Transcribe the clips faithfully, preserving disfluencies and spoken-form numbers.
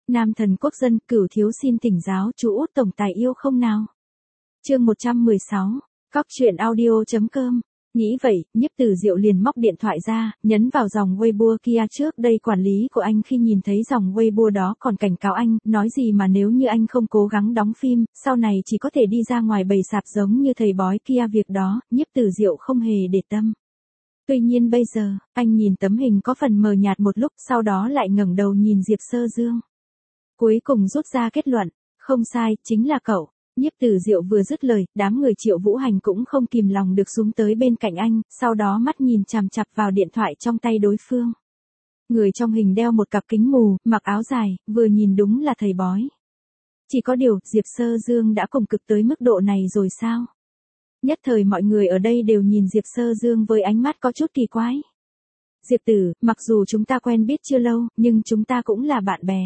Nam thần quốc dân, Cửu thiếu xin tỉnh giáo, chú út tổng tài yêu không nào? Chương một trăm mười sáu, cóc truyện audio chấm com. Nghĩ vậy, Nhiếp Tử Diệu liền móc điện thoại ra, nhấn vào dòng Weibo kia. Trước đây quản lý của anh khi nhìn thấy dòng Weibo đó còn cảnh cáo anh, nói gì mà nếu như anh không cố gắng đóng phim, sau này chỉ có thể đi ra ngoài bày sạp giống như thầy bói kia. Việc đó, Nhiếp Tử Diệu không hề để tâm. Tuy nhiên bây giờ, anh nhìn tấm hình có phần mờ nhạt một lúc, sau đó lại ngẩng đầu nhìn Diệp Sơ Dương. Cuối cùng rút ra kết luận, không sai, chính là cậu. Nhiếp Tử Diệu vừa dứt lời, đám người Triệu Vũ Hành cũng không kìm lòng được xuống tới bên cạnh anh, sau đó mắt nhìn chằm chằm vào điện thoại trong tay đối phương. Người trong hình đeo một cặp kính mù, mặc áo dài, vừa nhìn đúng là thầy bói. Chỉ có điều, Diệp Sơ Dương đã cùng cực tới mức độ này rồi sao? Nhất thời mọi người ở đây đều nhìn Diệp Sơ Dương với ánh mắt có chút kỳ quái. Diệp Tử, mặc dù chúng ta quen biết chưa lâu, nhưng chúng ta cũng là bạn bè.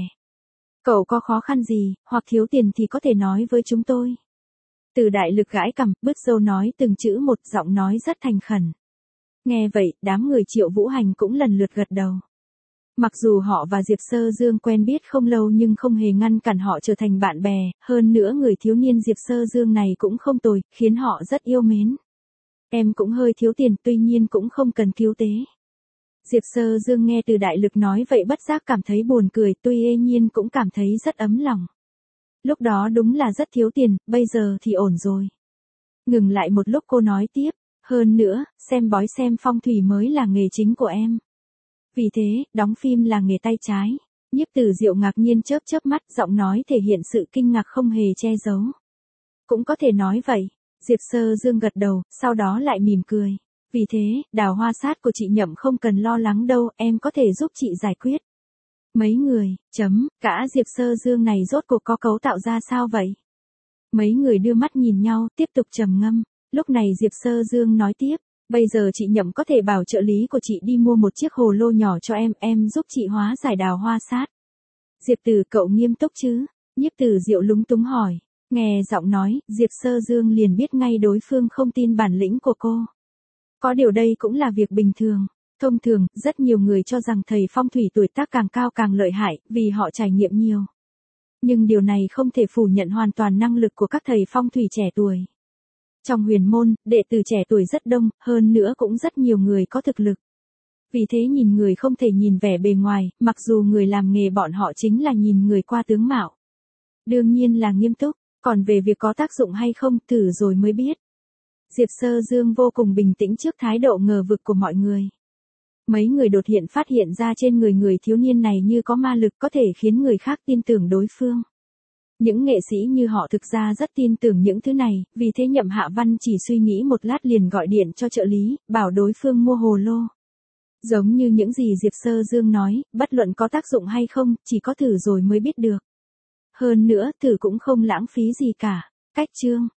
Cậu có khó khăn gì, hoặc thiếu tiền thì có thể nói với chúng tôi. Từ Đại Lực gãi cằm, bứt râu nói từng chữ một, giọng nói rất thành khẩn. Nghe vậy, đám người Triệu Vũ Hành cũng lần lượt gật đầu. Mặc dù họ và Diệp Sơ Dương quen biết không lâu nhưng không hề ngăn cản họ trở thành bạn bè, hơn nữa người thiếu niên Diệp Sơ Dương này cũng không tồi, khiến họ rất yêu mến. Em cũng hơi thiếu tiền, tuy nhiên cũng không cần cứu tế. Diệp Sơ Dương nghe Từ Đại Lực nói vậy bất giác cảm thấy buồn cười, tuy ê nhiên cũng cảm thấy rất ấm lòng. Lúc đó đúng là rất thiếu tiền, bây giờ thì ổn rồi. Ngừng lại một lúc cô nói tiếp, hơn nữa, xem bói xem phong thủy mới là nghề chính của em. Vì thế, đóng phim là nghề tay trái. Nhiếp Tử Diệu ngạc nhiên chớp chớp mắt, giọng nói thể hiện sự kinh ngạc không hề che giấu. Cũng có thể nói vậy. Diệp Sơ Dương gật đầu, sau đó lại mỉm cười. Vì thế, đào hoa sát của chị Nhậm không cần lo lắng đâu, em có thể giúp chị giải quyết. Mấy người, chấm, cả Diệp Sơ Dương này rốt cuộc có cấu tạo ra sao vậy? Mấy người đưa mắt nhìn nhau, tiếp tục trầm ngâm. Lúc này Diệp Sơ Dương nói tiếp, bây giờ chị Nhậm có thể bảo trợ lý của chị đi mua một chiếc hồ lô nhỏ cho em, em giúp chị hóa giải đào hoa sát. Diệp Tử, cậu nghiêm túc chứ? Nhiếp Tử Diệu lúng túng hỏi. Nghe giọng nói, Diệp Sơ Dương liền biết ngay đối phương không tin bản lĩnh của cô. Có điều đây cũng là việc bình thường. Thông thường, rất nhiều người cho rằng thầy phong thủy tuổi tác càng cao càng lợi hại, vì họ trải nghiệm nhiều. Nhưng điều này không thể phủ nhận hoàn toàn năng lực của các thầy phong thủy trẻ tuổi. Trong huyền môn, đệ tử trẻ tuổi rất đông, hơn nữa cũng rất nhiều người có thực lực. Vì thế nhìn người không thể nhìn vẻ bề ngoài, mặc dù người làm nghề bọn họ chính là nhìn người qua tướng mạo. Đương nhiên là nghiêm túc, còn về việc có tác dụng hay không, thử rồi mới biết. Diệp Sơ Dương vô cùng bình tĩnh trước thái độ ngờ vực của mọi người. Mấy người đột hiện phát hiện ra trên người người thiếu niên này như có ma lực có thể khiến người khác tin tưởng đối phương. Những nghệ sĩ như họ thực ra rất tin tưởng những thứ này, vì thế Nhậm Hạ Văn chỉ suy nghĩ một lát liền gọi điện cho trợ lý, bảo đối phương mua hồ lô. Giống như những gì Diệp Sơ Dương nói, bất luận có tác dụng hay không, chỉ có thử rồi mới biết được. Hơn nữa, thử cũng không lãng phí gì cả. Cách chương